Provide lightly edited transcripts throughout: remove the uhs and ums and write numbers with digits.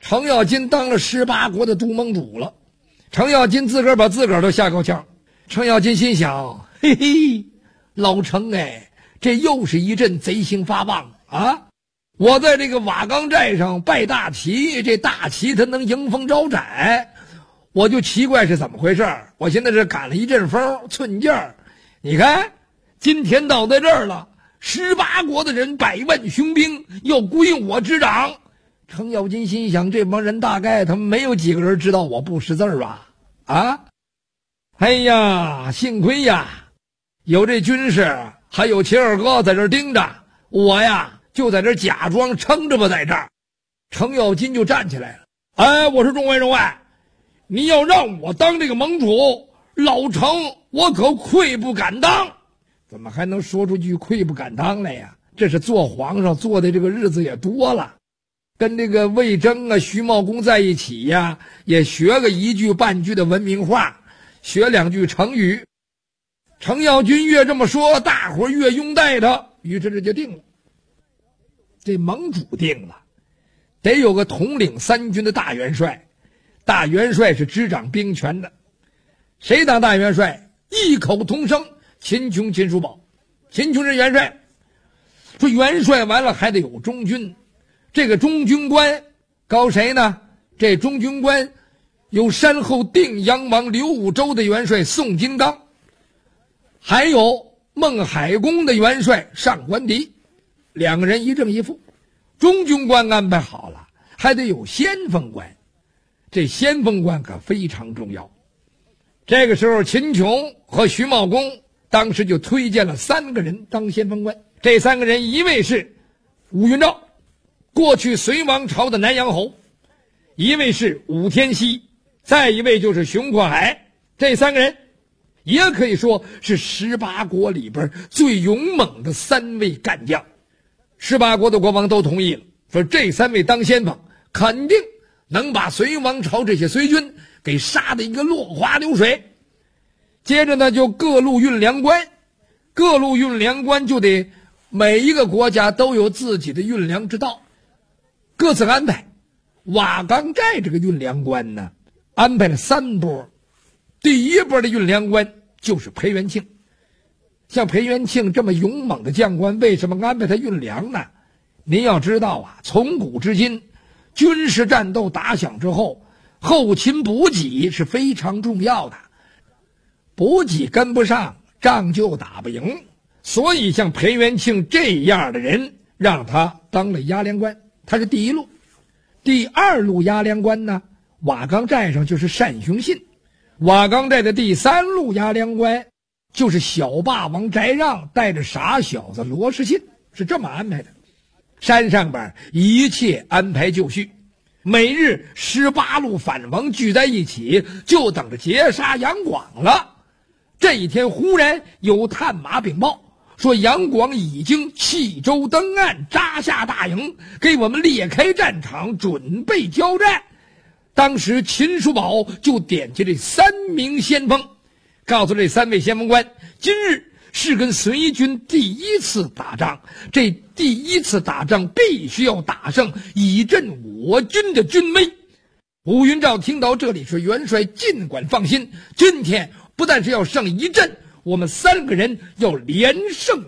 程咬金当了18国的都盟主了。程咬金自个儿把自个儿都吓够呛。程咬金心想，嘿嘿，老程哎，这又是一阵贼心发旺啊！我在这个瓦岗寨上拜大旗，这大旗它能迎风招展，我就奇怪是怎么回事。我现在是赶了一阵风，寸劲儿。你看，今天到在这儿了，18国的人100万雄兵要归我执掌。程咬金心想，这帮人大概他们没有几个人知道我不识字吧？啊！哎呀，幸亏呀，有这军士，还有秦二哥在这盯着我呀，就在这假装撑着吧，在这儿。程咬金就站起来了。哎，我说众位，你要让我当这个盟主，老程我可愧不敢当。怎么还能说出句愧不敢当来呀？这是做皇上做的这个日子也多了，跟这个魏征啊、徐茂公在一起呀，也学个一句半句的文明话，学2句成语。程咬金越这么说，大伙越拥戴他，于是这就定了。这盟主定了，得有个统领3军的大元帅，大元帅是执掌兵权的。谁当大元帅？异口同声，秦琼、秦叔宝。秦琼是元帅，说元帅完了还得有中军，这个中军官高谁呢？这中军官有山后定阳王刘武周的元帅宋金刚，还有孟海公的元帅上官迪，2个人一正一负。中军官安排好了，还得有先锋官，这先锋官可非常重要。这个时候秦琼和徐茂公当时就推荐了3个人当先锋官。这3个人，一位是武云照，过去隋王朝的南阳侯；一位是武天锡，再一位就是熊阔海。这3个人也可以说是18国里边最勇猛的3位干将。18国的国王都同意了，说这3位当先锋，肯定能把隋王朝这些隋军给杀得一个落花流水。接着呢，就各路运粮官，各路运粮官就得每一个国家都有自己的运粮之道，各自安排。瓦岗寨这个运粮官呢，安排了3波。第一波的运粮官就是裴元庆。像裴元庆这么勇猛的将官，为什么安排他运粮呢？您要知道啊，从古至今，军事战斗打响之后，后勤补给是非常重要的，补给跟不上，仗就打不赢。所以像裴元庆这样的人，让他当了押粮官，他是第1路。第2路押粮官呢，瓦岗寨上就是单雄信。瓦岗寨的第3路押粮官就是小霸王翟让带着傻小子罗士信，是这么安排的。山上边一切安排就绪，每日18路反王聚在一起，就等着截杀杨广了。这一天忽然有探马禀报，说杨广已经弃舟登岸，扎下大营，给我们列开战场，准备交战。当时秦叔宝就点起这3名先锋，告诉这3位先锋官，今日是跟隋军第1次打仗，这第1次打仗必须要打胜，以振我军的军威。武云照听到这里说，元帅尽管放心，今天不但是要胜1阵，我们3个人要连胜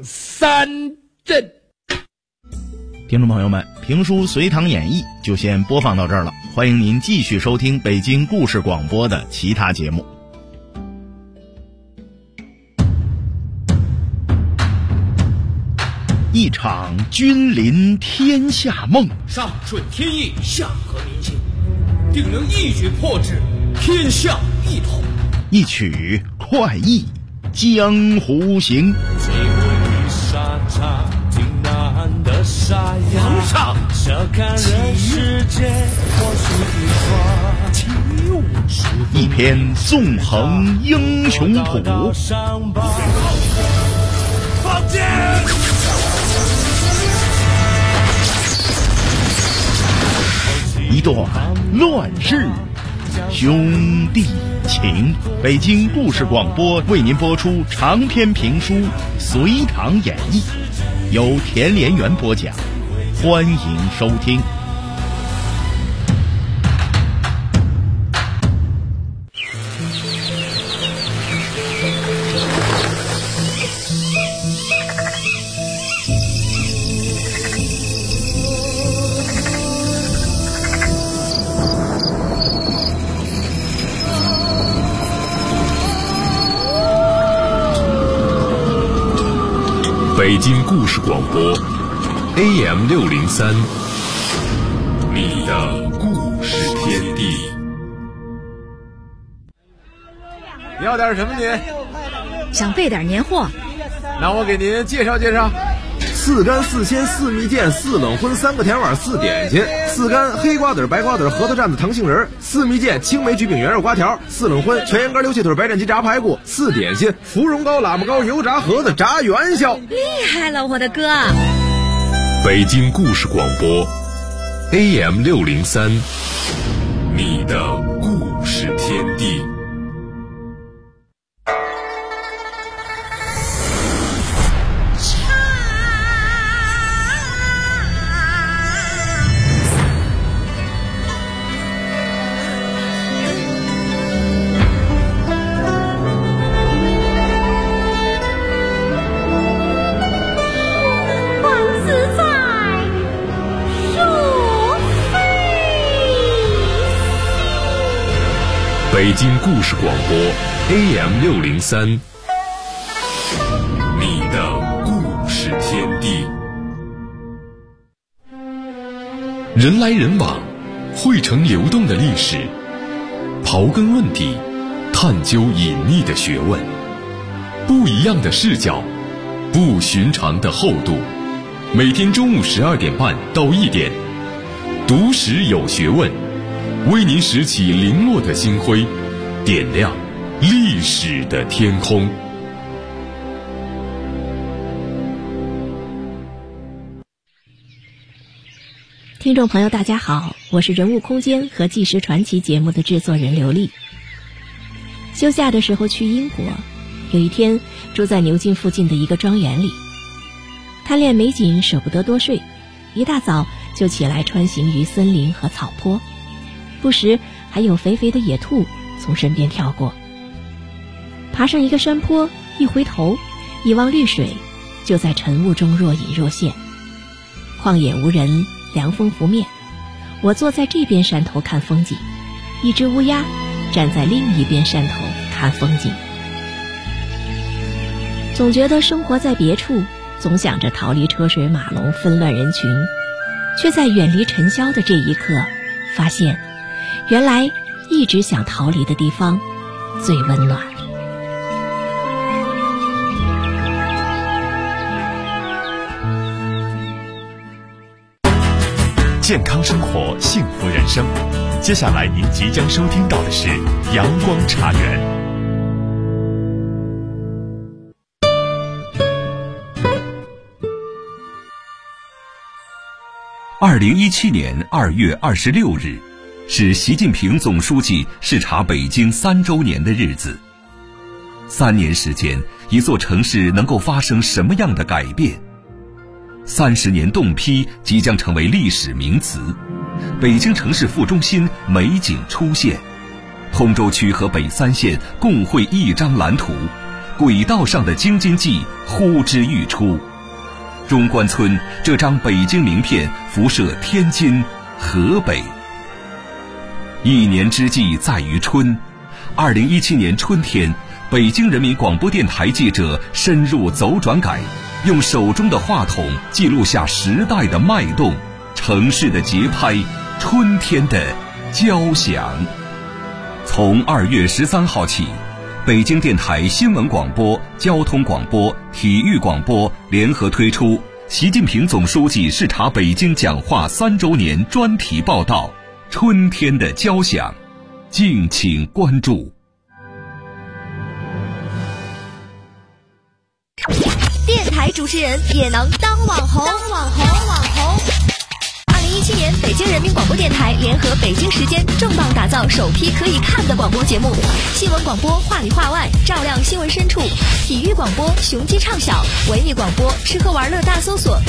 3阵。 听众朋友们，评书《隋唐演义》就先播放到这儿了，欢迎您继续收听北京故事广播的其他节目。一场君临天下梦， 上顺天意，下合民心，定能一举破之，天下一统。 一曲快意江湖行。 追问沙场挺难的沙哑， 皇上笑看人世间或许一花， 一篇纵横英雄谱， 放箭！ 一段乱世兄弟情。北京故事广播为您播出长篇评书《隋唐演义》，由田连元播讲，欢迎收听。 北京故事广播 AM603， 你的故事天地。 你要点什么您？ 想备点年货， 那我给您介绍介绍。4干4鲜4蜜饯4冷荤3个甜碗4点心，4干黑瓜子白瓜子核桃蘸子糖杏仁，4蜜饯青梅焗饼圆肉瓜条，4冷荤全羊肝溜切腿白斩鸡炸排骨，4点心芙蓉糕喇叭糕油炸盒子炸元宵。 厉害了我的哥！ 北京故事广播 AM603， 你的故事天地。北京故事广播 AM603， 你的故事天地。人来人往，汇成流动的历史，刨根问底，探究隐秘的学问，不一样的视角，不寻常的厚度。每天中午12点半到1点，读史有学问，为您拾起零落的星辉，点亮历史的天空。 听众朋友大家好，我是人物空间和纪实传奇节目的制作人刘丽。休假的时候去英国，有一天住在牛津附近的一个庄园里，贪恋美景舍不得多睡，一大早就起来穿行于森林和草坡，不时还有肥肥的野兔从身边跳过。爬上一个山坡，一回头一望绿水，就在晨雾中若隐若现。旷野无人，凉风拂面，我坐在这边山头看风景，一只乌鸦站在另一边山头看风景。总觉得生活在别处，总想着逃离车水马龙纷乱人群，却在远离尘嚣的这一刻发现，原来一直想逃离的地方最温暖。 健康生活，幸福人生。接下来您即将收听到的是阳光茶园。2017年2月26日，是习近平总书记视察北京3周年的日子。3年时间，一座城市能够发生什么样的改变？30年冻批即将成为历史名词，北京城市副中心美景出现，通州区和北3县共绘一张蓝图，轨道上的京津冀呼之欲出。中关村这张北京名片辐射天津、河北。一年之计在于春，2017年春天，北京人民广播电台记者深入走转改，用手中的话筒记录下时代的脉动，城市的节拍，春天的交响。从2月13号起，北京电台新闻广播、交通广播、体育广播联合推出习近平总书记视察北京讲话3周年专题报道《春天的交响》，敬请关注。 电台主持人也能当网红。2017年，北京人民广播电台联合北京时间重磅打造首批可以看的广播节目：新闻广播话里话外，照亮新闻深处；体育广播雄鸡唱晓；文艺广播吃喝玩乐大搜索。